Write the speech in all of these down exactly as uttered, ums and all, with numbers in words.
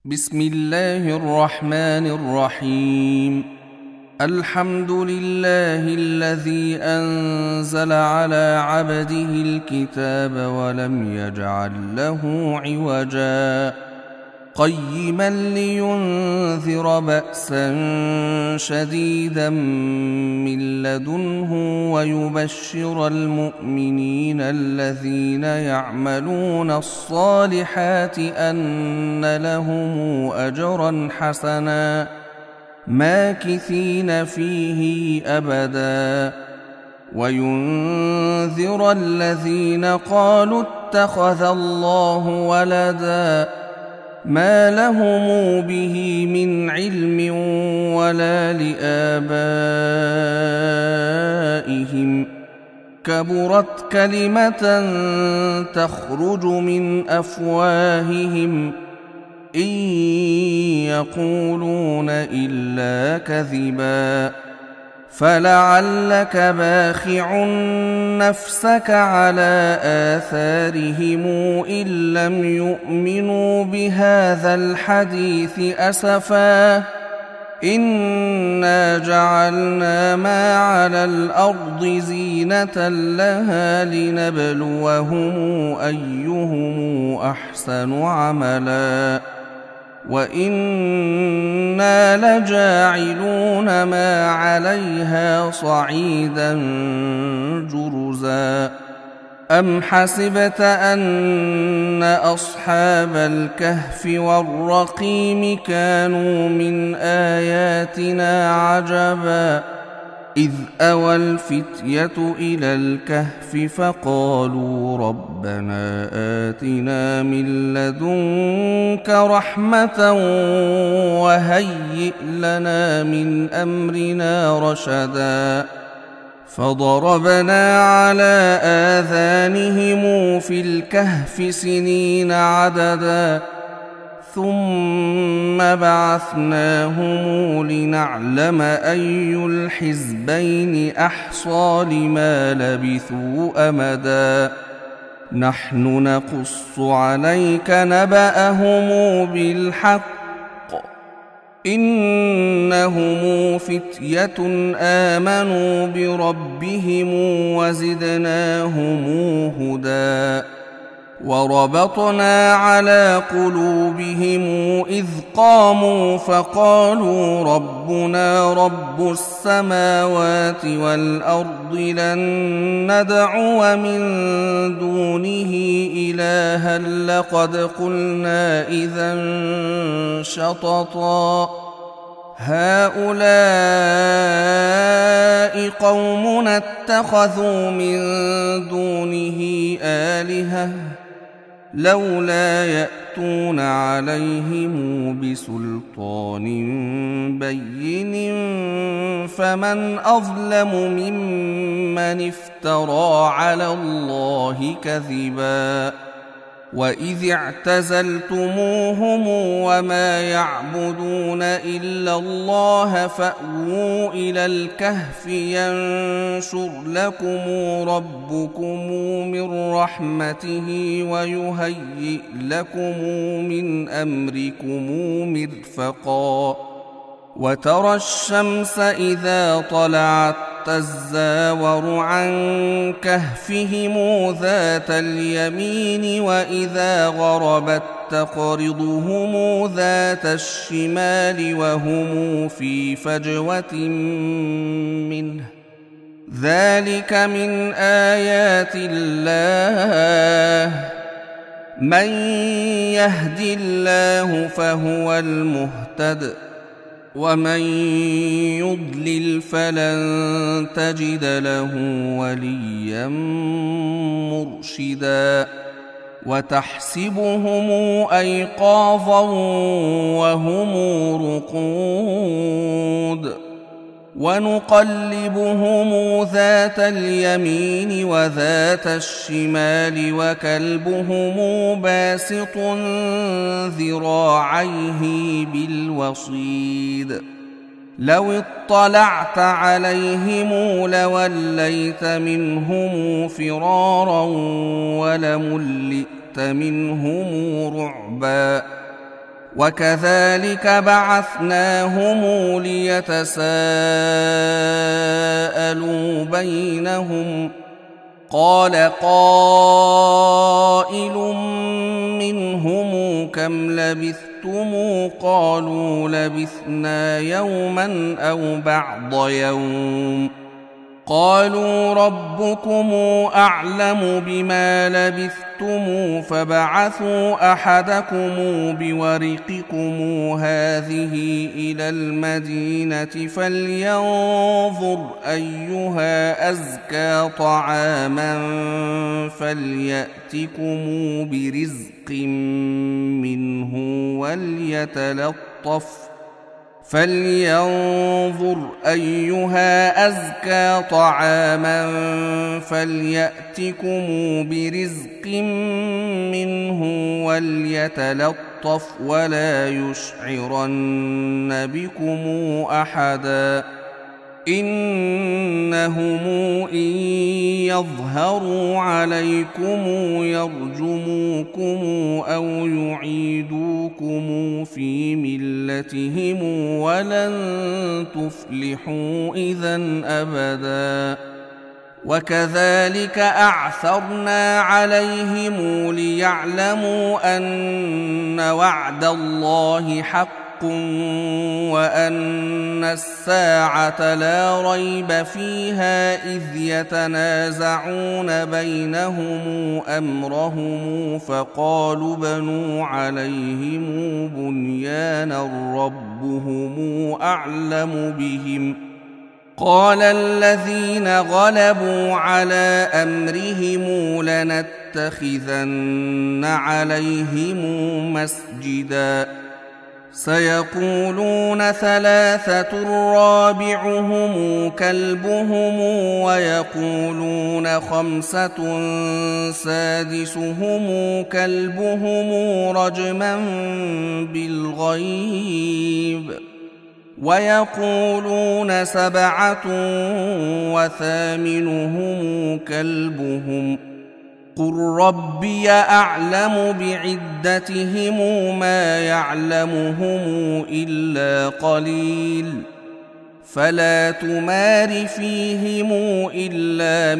بسم الله الرحمن الرحيم. الحمد لله الذي أنزل على عبده الكتاب ولم يجعل له عوجا قيما لينذر بأسا شديدا من لدنه ويبشر المؤمنين الذين يعملون الصالحات أن لهم أجرا حسنا ماكثين فيه أبدا وينذر الذين قالوا اتخذ الله ولدا ما لهم به من علم ولا لآبائهم كبرت كلمة تخرج من أفواههم إن يقولون إلا كذبا فلعلك باخع نفسك على آثارهم إن لم يؤمنوا بهذا الحديث أسفا إنا جعلنا ما على الأرض زينة لها لنبلوهم أيهم أحسن عملا وإنا لجاعلون ما عليها صعيدا جرزا أم حسبت أن أصحاب الكهف والرقيم كانوا من آياتنا عجبا إذ أوى الفتية إلى الكهف فقالوا ربنا آتنا من لدنك رحمة وهيئ لنا من أمرنا رشدا فضربنا على آذانهم في الكهف سنين عددا ثم بعثناهم لنعلم أي الحزبين أحصى لما لبثوا أمدا نحن نقص عليك نبأهم بالحق إنهم فتية آمنوا بربهم وزدناهم هدى وربطنا على قلوبهم إذ قاموا فقالوا ربنا رب السماوات والأرض لن ندعو من دونه إلها لقد قلنا إذا شططا هؤلاء قومنا اتخذوا من دونه آلهة لولا يأتون عليهم بسلطان بين فمن أظلم ممن افترى على الله كذبا وإذ اعتزلتموهم وما يعبدون إلا الله فأووا إلى الكهف ينشر لكم ربكم من رحمته ويهيئ لكم من أمركم مرفقا وترى الشمس إذا طلعت تزاور عن كهفهم ذات اليمين وإذا غربت تقرضهم ذات الشمال وهم في فجوة منه ذلك من آيات الله من يهد الله فهو المهتد ومن يضلل فلن تجد له وليا مرشدا وتحسبهم أيقاظا وهم رقود ونقلبهم ذات اليمين وذات الشمال وكلبهم باسط ذراعيه بالوصيد لو اطلعت عليهم لوليت منهم فرارا ولملئت منهم رعبا وكذلك بعثناهم ليتساءلوا بينهم قال قائل منهم كم لبثتم قالوا لبثنا يوما أو بعض يوم قالوا ربكم أعلم بما لبثتم فبعثوا أحدكم بورقكم هذه إلى المدينة فلينظر أيها أزكى طعاما فليأتكم برزق منه وليتلطف فلينظر أيها أزكى طعاما فليأتكم برزق منه وليتلطف ولا يشعرن بكم أحدا إنهم إن يظهروا عليكم يرجموكم أو يعيدوكم في ملتهم ولن تفلحوا إذن أبدا وكذلك أعثرنا عليهم ليعلموا أن وعد الله حق وأن الساعة لا ريب فيها إذ يتنازعون بينهم أمرهم فقالوا بنوا عليهم بنيانا ربهم أعلم بهم قال الذين غلبوا على أمرهم لنتخذن عليهم مسجدا سيقولون ثلاثة رابعهم كلبهم ويقولون خمسة سادسهم كلبهم رجما بالغيب ويقولون سبعة وثامنهم كلبهم قل ربي أعلم بعدتهم ما يعلمهم إلا قليل فلا تمار فيهم إلا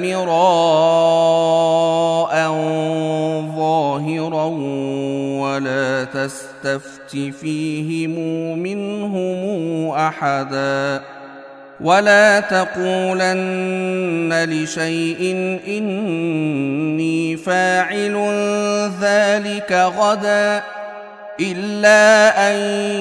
مراء ظاهرا ولا تستفت فيهم منهم أحدا ولا تقولن لشيء إني فاعل ذلك غدا إلا أن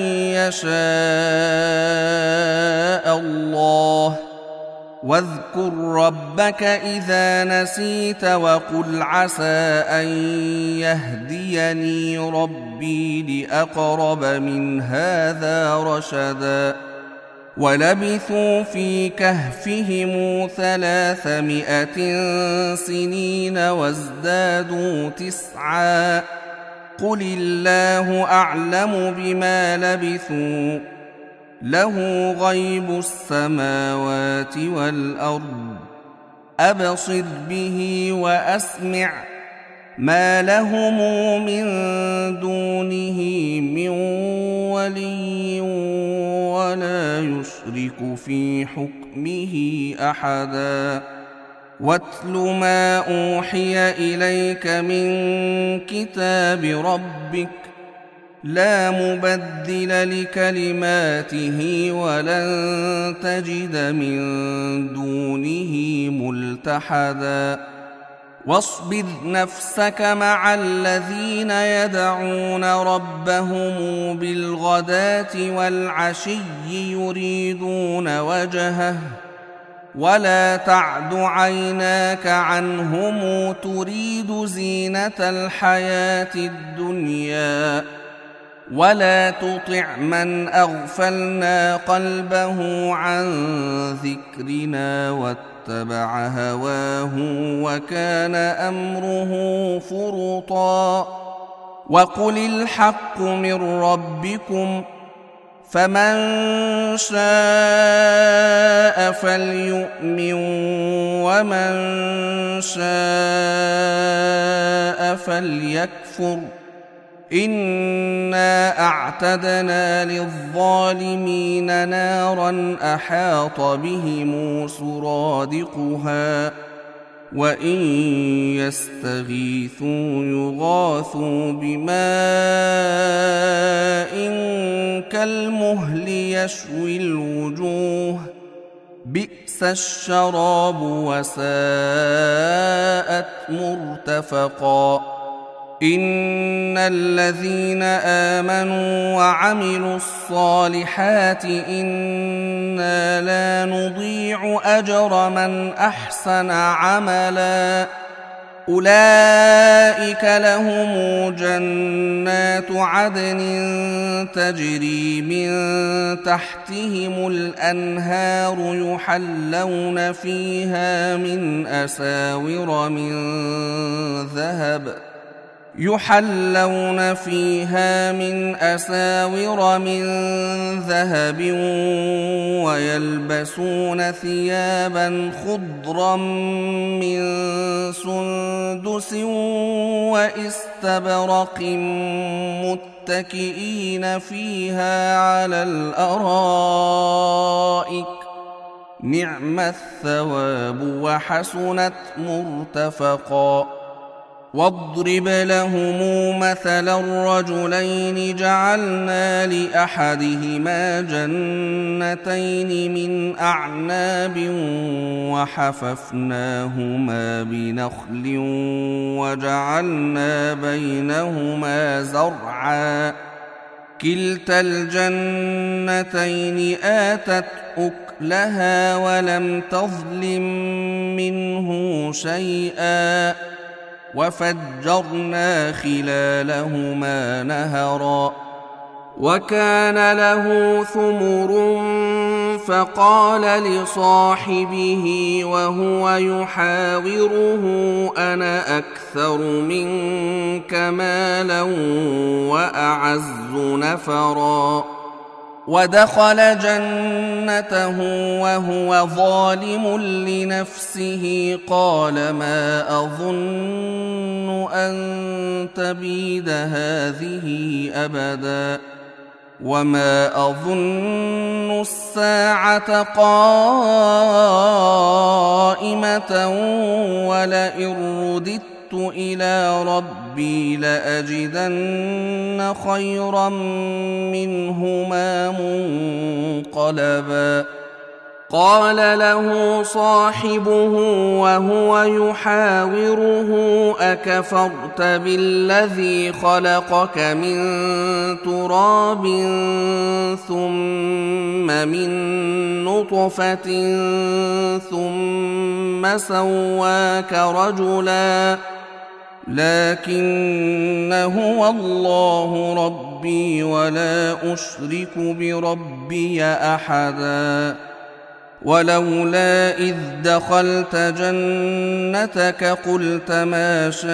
يشاء الله واذكر ربك إذا نسيت وقل عسى أن يهديني ربي لأقرب من هذا رشدا ولبثوا في كهفهم ثلاثمائة سنين وازدادوا تسعا قل الله أعلم بما لبثوا له غيب السماوات والأرض أبصر به وأسمع ما لهم من دونه من ولي ولا يشرك في حكمه أحدا واتل ما أوحي إليك من كتاب ربك لا مبدل لكلماته ولن تجد من دونه ملتحدا واصبر نفسك مع الذين يدعون ربهم بالغداة والعشي يريدون وجهه ولا تعد عيناك عنهم تريد زينة الحياة الدنيا ولا تطع من أغفلنا قلبه عن ذكرنا واتبع هواه وكان أمره فرطا وقل الحق من ربكم فمن شاء فليؤمن ومن شاء فليكفر إنا أعتدنا للظالمين نارا أحاط بهم سرادقها وإن يستغيثوا يغاثوا بماء كالمهل يشوي الوجوه بئس الشراب وساءت مرتفقا إن الذين آمنوا وعملوا الصالحات إنا لا نضيع أجر من أحسن عملا أولئك لهم جنات عدن تجري من تحتهم الأنهار يحلون فيها من أساور من ذهب يحلون فيها من أساور من ذهب ويلبسون ثيابا خضرا من سندس واستبرق متكئين فيها على الأرائك نعم الثواب وحسنت مرتفقا واضرب لهم مثلا الرجلين جعلنا لأحدهما جنتين من أعناب وحففناهما بنخل وجعلنا بينهما زرعا كلتا الجنتين آتت أكلها ولم تظلم منه شيئا وفجرنا خلالهما نهرا وكان له ثمر فقال لصاحبه وهو يحاوره أنا أكثر منك مالا وأعز نفرا ودخل جنته وهو ظالم لنفسه قال ما أظن أن تبيد هذه أبدا وما أظن الساعة قائمة ولئن رددت إلى ربي لأجدن خيرا منهما منقلبا قال له صاحبه وهو يحاوره أكفرت بالذي خلقك من تراب ثم من نطفة ثم سواك رجلا لكن هو الله ربي ولا أشرك بربي أحدا ولولا إذ دخلت جنتك قلت ما شاء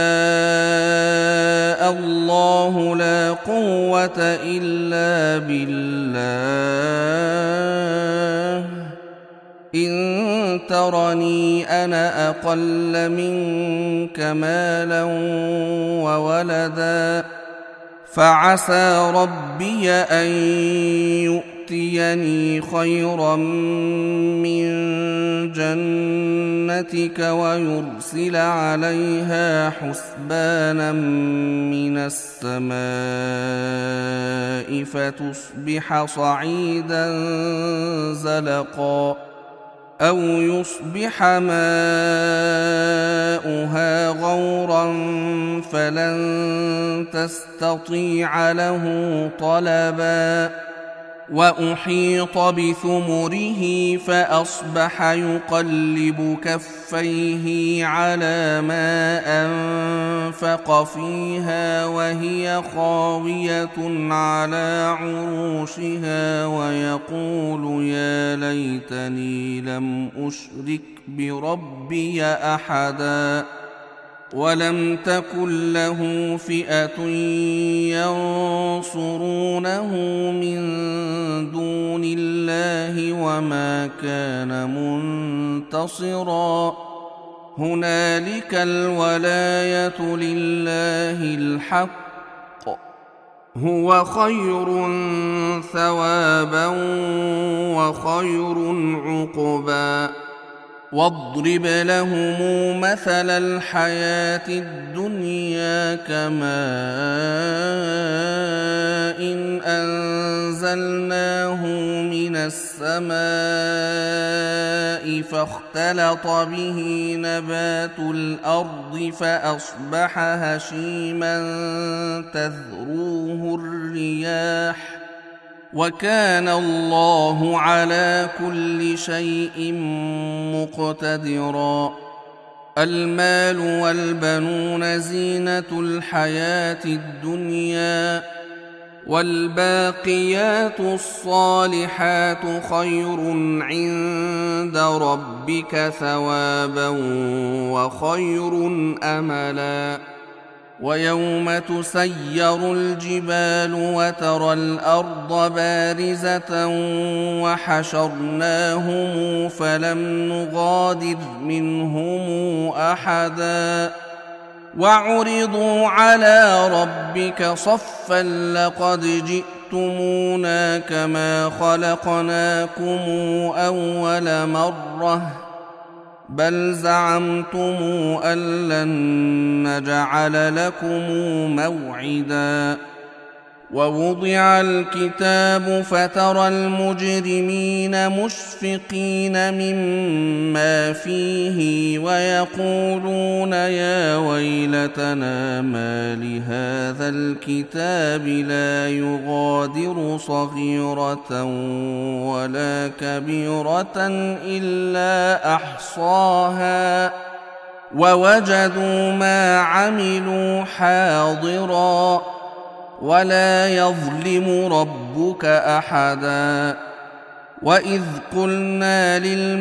الله لا قوة إلا بالله إن ترني أنا أقل منك مالا وولدا فعسى ربي أن يؤتيني خيرا من جنتك ويرسل عليها حسبانا من السماء فتصبح صعيدا زلقا أو يصبح ماؤها غورا فلن تستطيع له طلبا وأحيط بثمره فأصبح يقلب كفيه على ما أنفق فيها وهي خاوية على عروشها ويقول يا ليتني لم أشرك بربي أحدا ولم تكن له فئة ينصرونه من دون الله وما كان منتصرا هنالك الولاية لله الحق هو خير ثوابا وخير عقبا واضرب لهم مثل الحياة الدنيا كماء إن أنزلناه من السماء فاختلط به نبات الأرض فأصبح هشيما تذروه الرياح وكان الله على كل شيء مقتدرا المال والبنون زينة الحياة الدنيا والباقيات الصالحات خير عند ربك ثوابا وخير أملا ويوم تسير الجبال وترى الأرض بارزة وحشرناهم فلم نغادر منهم أحدا وعرضوا على ربك صفا لقد جئتمونا كما خلقناكم أول مرة بل زعمتم أن لن نجعل لكم موعدا ووضع الكتاب فترى المجرمين مشفقين مما فيه ويقولون يا ويلتنا ما لهذا الكتاب لا يغادر صغيرة ولا كبيرة إلا أحصاها ووجدوا ما عملوا حاضرا ولا يظلم ربك أحدا وإذ قلنا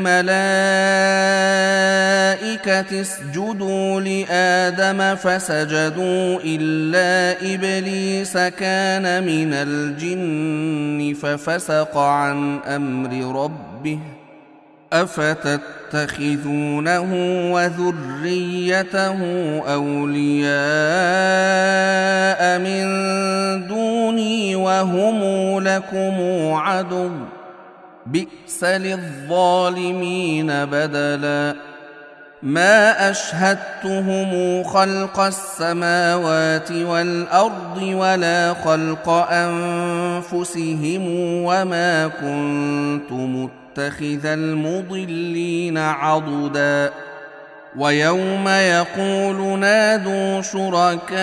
للملائكة اسجدوا لآدم فسجدوا إلا إبليس كان من الجن ففسق عن أمر ربه أفتتخذونه وذريته أولياء من دوني وهم لكم عدو بئس للظالمين بدلا ما أشهدتهم خلق السماوات والأرض ولا خلق أنفسهم وما كنت متخذ المضلين عضدا ويوم يقول نادوا شركائي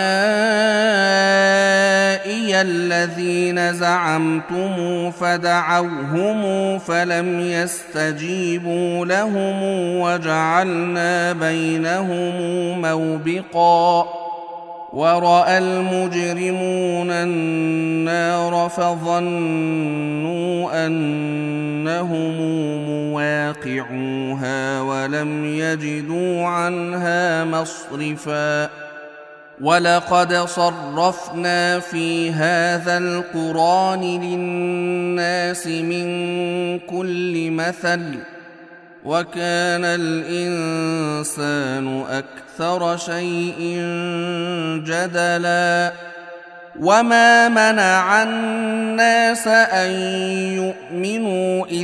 الذين زعمتم فدعوهم فلم يستجيبوا لهم وجعلنا بينهم موبقا ورأى المجرمون النار فظنوا أنهم مواقعوها ولم يجدوا عنها مصرفا ولقد صرفنا في هذا القرآن للناس من كل مثل وكان الإنسان أكثر شيء جدلا وما منع الناس أن يؤمنوا إذ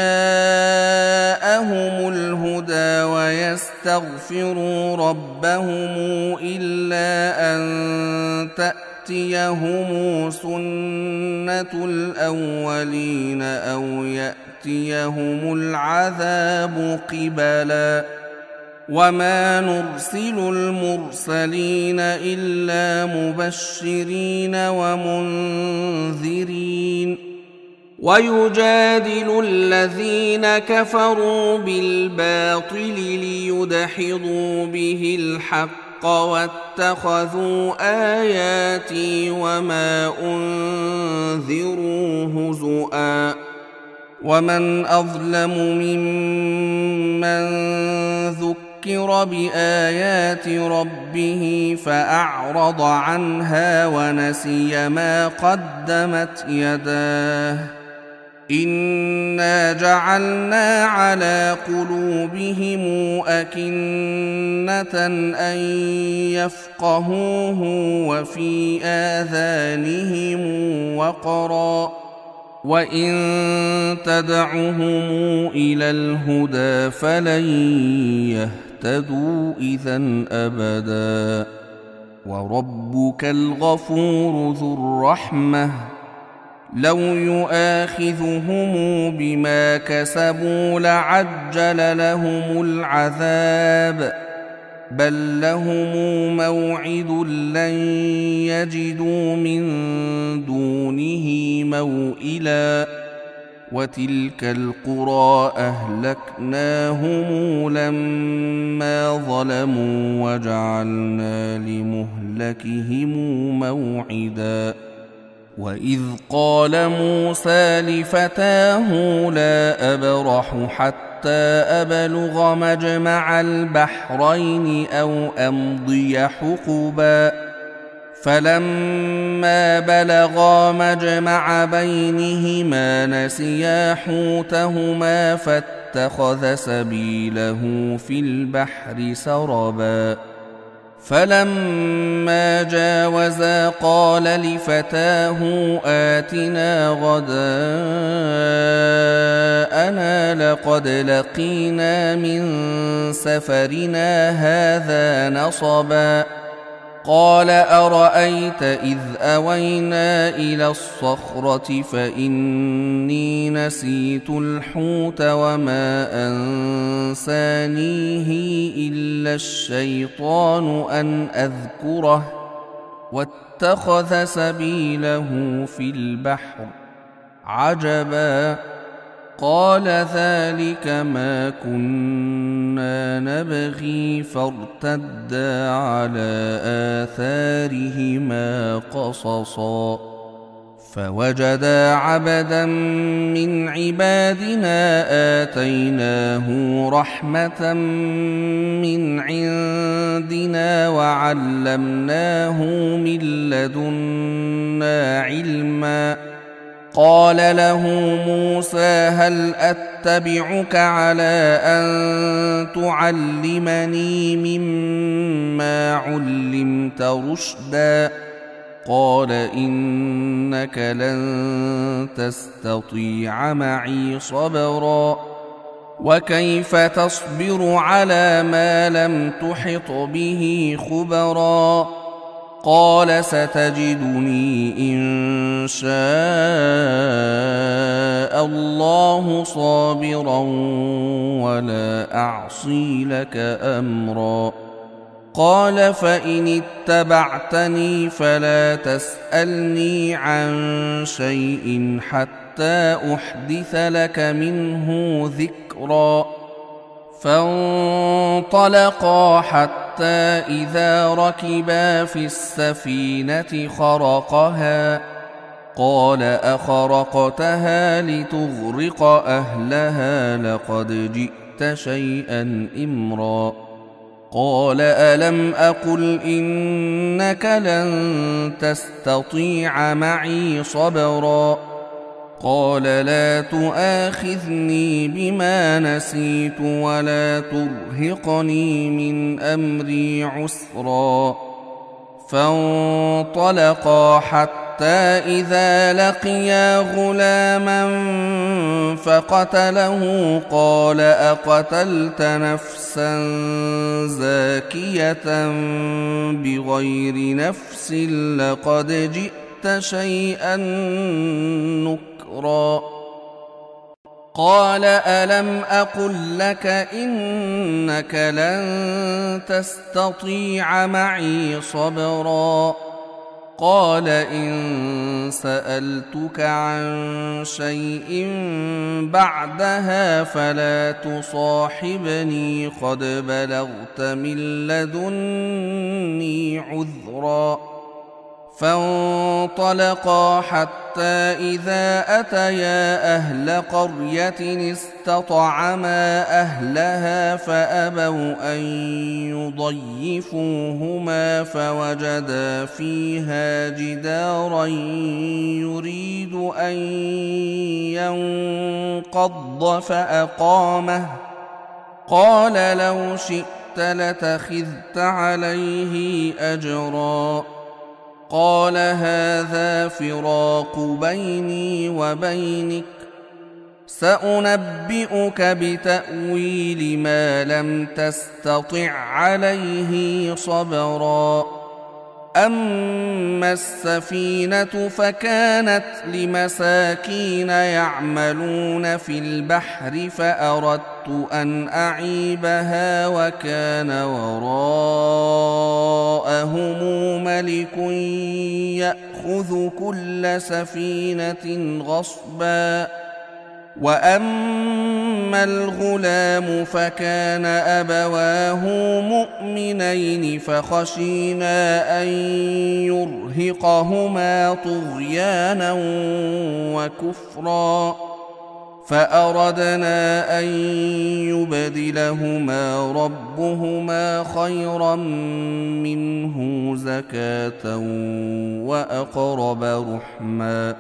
جاءهم الهدى ويستغفروا ربهم إلا أن تأتيهم سنة الأولين أو يأتيهم العذاب قبلا وما نرسل المرسلين إلا مبشرين ومنذرين ويجادل الذين كفروا بالباطل ليدحضوا به الحق واتخذوا آياتي وما أنذروا هزؤا ومن أظلم ممن ذكر بآيات ربه فأعرض عنها ونسي ما قدمت يداه إنا جعلنا على قلوبهم أكنة أن يفقهوه وفي آذانهم وقرا وإن تدعهم إلى الهدى فلن يهتدوا إذًا أبدا. وربك الغفور ذو الرحمة لو يؤاخذهم بما كسبوا لعجل لهم العذاب بل لهم موعد لن يجدوا من دونه موئلا. وتلك القرى أهلكناهم لما ظلموا وجعلنا لمهلكهم موعدا. وإذ قال موسى لفتاه لا أبرح حتى أبلغ مجمع البحرين أو أمضي حقبا فلما بلغا مجمع بينهما نسيا حوتهما فاتخذ سبيله في البحر سربا. فلما جاوزا قال لفتاه آتنا غداءنا لقد لقينا من سفرنا هذا نصبا. قال أرأيت إذ أوينا إلى الصخرة فإني نسيت الحوت وما أنسانيه إلا الشيطان أن أذكره واتخذ سبيله في البحر عجبا. قال ذلك ما كنا نبغي فارتدا على آثارهما قصصا. فوجدا عبدا من عبادنا آتيناه رحمة من عندنا وعلمناه من لدنا علما. قال له موسى هل أتبعك على أن تعلمني مما علمت رشدا؟ قال إنك لن تستطيع معي صبرا وكيف تصبر على ما لم تحط به خبرا. قال ستجدني إن شاء الله صابرا ولا أعصي لك أمرا. قال فإن اتبعتني فلا تسألني عن شيء حتى أحدث لك منه ذكرا. فانطلقا حتى إذا ركبا في السفينة خرقها قال أخرقتها لتغرق أهلها لقد جئت شيئا إمرا. قال ألم أقل إنك لن تستطيع معي صبرا. قال لا تؤاخذني بما نسيت ولا ترهقني من أمري عسرا. فانطلقا حتى إذا لقيا غلاما فقتله قال أقتلت نفسا زاكية بغير نفس لقد جئت شيئا نكرا. قال ألم أقل لك إنك لن تستطيع معي صبرا. قال إن سألتك عن شيء بعدها فلا تصاحبني قد بلغت من لدني عذرا. فانطلقا حتى إذا أتيا أهل قرية استطعما أهلها فأبوا أن يضيفوهما فوجدا فيها جدارا يريد أن ينقض فأقامه قال لو شئت لاتخذت عليه أجرا قال هذا فراق بيني وبينك سأنبئك بتأويل ما لم تستطع عليه صبرا أما السفينة فكانت لمساكين يعملون في البحر فأردت أن أعيبها وكان وراءهم ملك يأخذ كل سفينة غصبا وأما الغلام فكان أبواه مؤمنين فخشينا أن يرهقهما طغيانا وكفرا فأردنا أن يبدلهما ربهما خيرا منه زكاة وأقرب رحما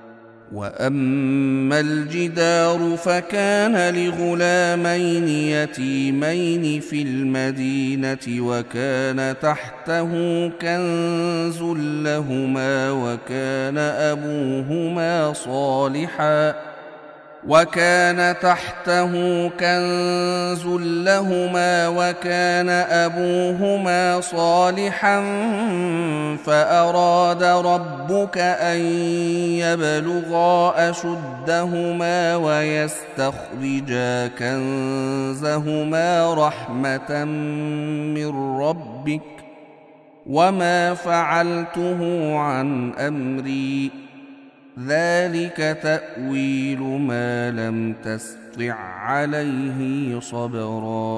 وأما الجدار فكان لغلامين يتيمين في المدينة وكان تحته كنز لهما وكان أبوهما صالحا وكان تحته كنز لهما وكان أبوهما صالحا فأراد ربك أن يبلغا أشدهما ويستخرجا كنزهما رحمة من ربك وما فعلته عن أمري ذلك تأويل ما لم تستطع عليه صبرا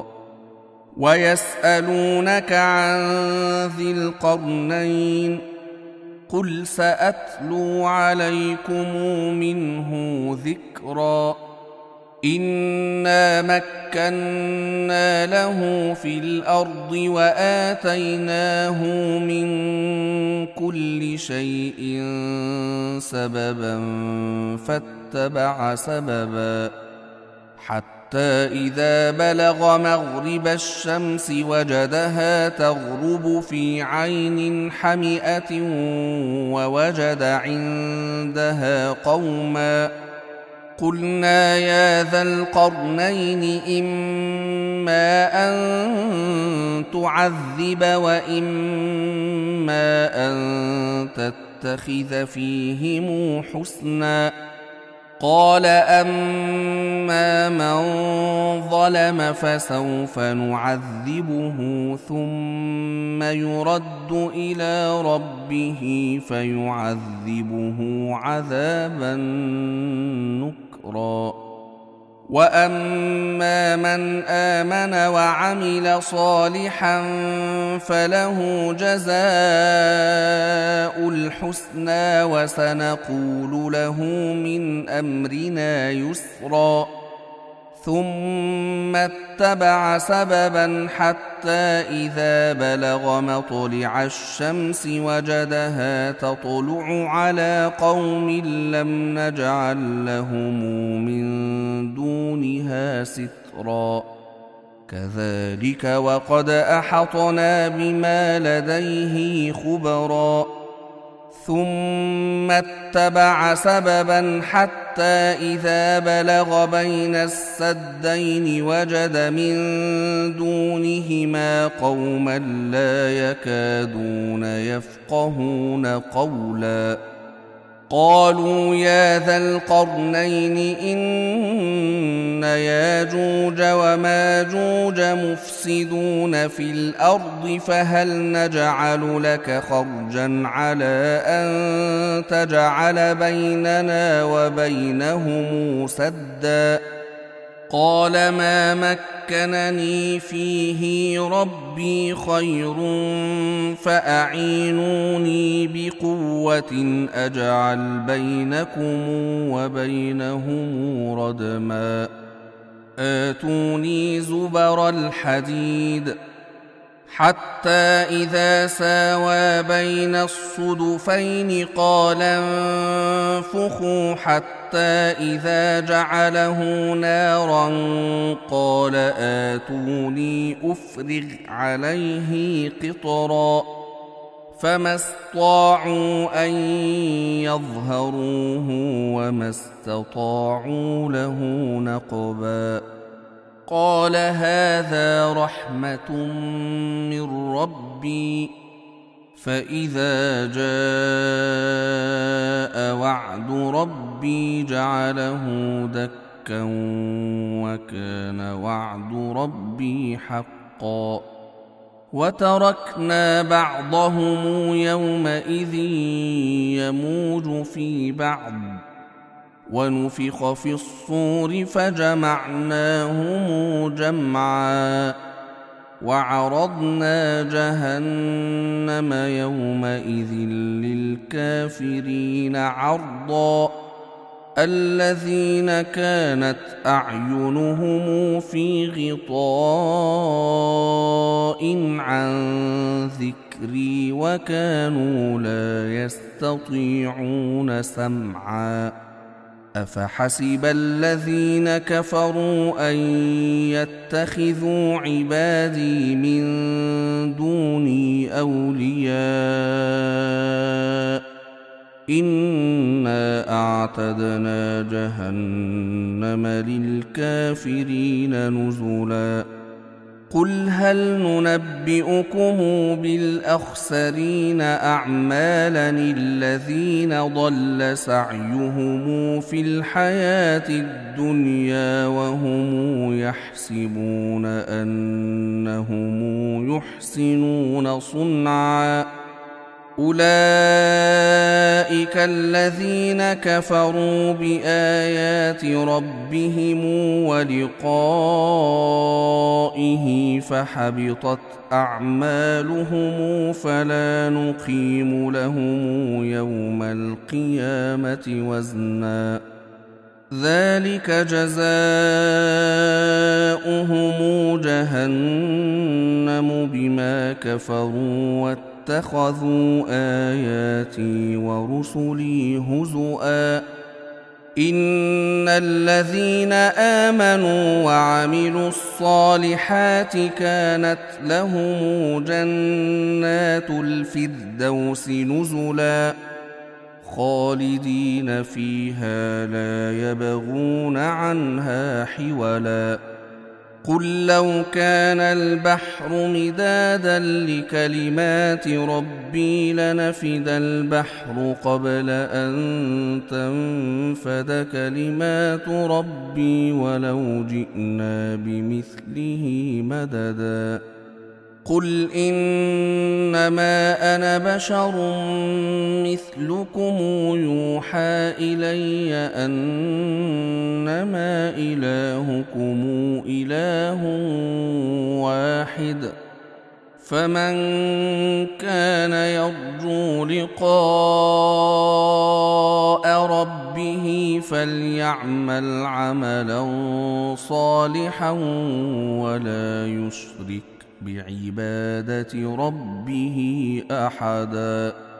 ويسألونك عن ذي القرنين قل سأتلو عليكم منه ذكرا إنا مكنا له في الأرض وآتيناه من كل شيء سببا فاتبع سببا حتى إذا بلغ مغرب الشمس وجدها تغرب في عين حمئة ووجد عندها قوما قلنا يا ذا القرنين إما أن تعذب وإما أن تتخذ فيهم حسنا قال أما من ظلم فسوف نعذبه ثم يرد إلى ربه فيعذبه عذابا نكرا وأما من آمن وعمل صالحا فله جزاء الحسنى وسنقول له من أمرنا يسرا ثم اتبع سببا حتى إذا بلغ مطلع الشمس وجدها تطلع على قوم لم نجعل لهم من دونها سترا كذلك وقد أحطنا بما لديه خبرا ثم اتبع سببا حتى إذا بلغ بين السدين وجد من دونهما قوما لا يكادون يفقهون قولا قالوا يا ذا القرنين إن ياجوج وماجوج مفسدون في الأرض فهل نجعل لك خرجا على أن تجعل بيننا وبينهم سدا قال ما مكنني فيه ربي خير فأعينوني بقوة أجعل بينكم وبينهم ردما آتوني زبر الحديد حتى إذا ساوى بين الصدفين قال انفخوا حتى إذا جعله نارا قال آتوني أفرغ عليه قطرا فما استطاعوا أن يظهروه وما استطاعوا له نقبا قال هذا رحمة من ربي فإذا جاء وعد ربي جعله دكا وكان وعد ربي حقا وتركنا بعضهم يومئذ يموج في بعض ونفخ في الصور فجمعناهم جمعا وعرضنا جهنم يومئذ للكافرين عرضا الذين كانت أعينهم في غطاء عن ذكري وكانوا لا يستطيعون سمعا أفحسب الذين كفروا أن يتخذوا عبادي من دوني أولياء إنا أعتدنا جهنم للكافرين نزلا قل هل ننبئكم بالأخسرين أعمالا الذين ضل سعيهم في الحياة الدنيا وهم يحسبون أنهم يحسنون صنعا أولئك الذين كفروا بآيات ربهم ولقائه فحبطت أعمالهم فلا نقيم لهم يوم القيامة وزنا ذلك جزاؤهم جهنم بما كفروا اتخذوا آياتي ورسلي هزؤا إن الذين آمنوا وعملوا الصالحات كانت لهم جنات الفردوس نزلا خالدين فيها لا يبغون عنها حولا قل لو كان البحر مدادا لكلمات ربي لنفد البحر قبل أن تنفد كلمات ربي ولو جئنا بمثله مددا قل إنما أنا بشر مثلكم يوحى إلي أنما إلهكم إله واحد فمن كان يرجو لقاء ربه فليعمل عملا صالحا ولا يشرك بعبادة ربه أحدا.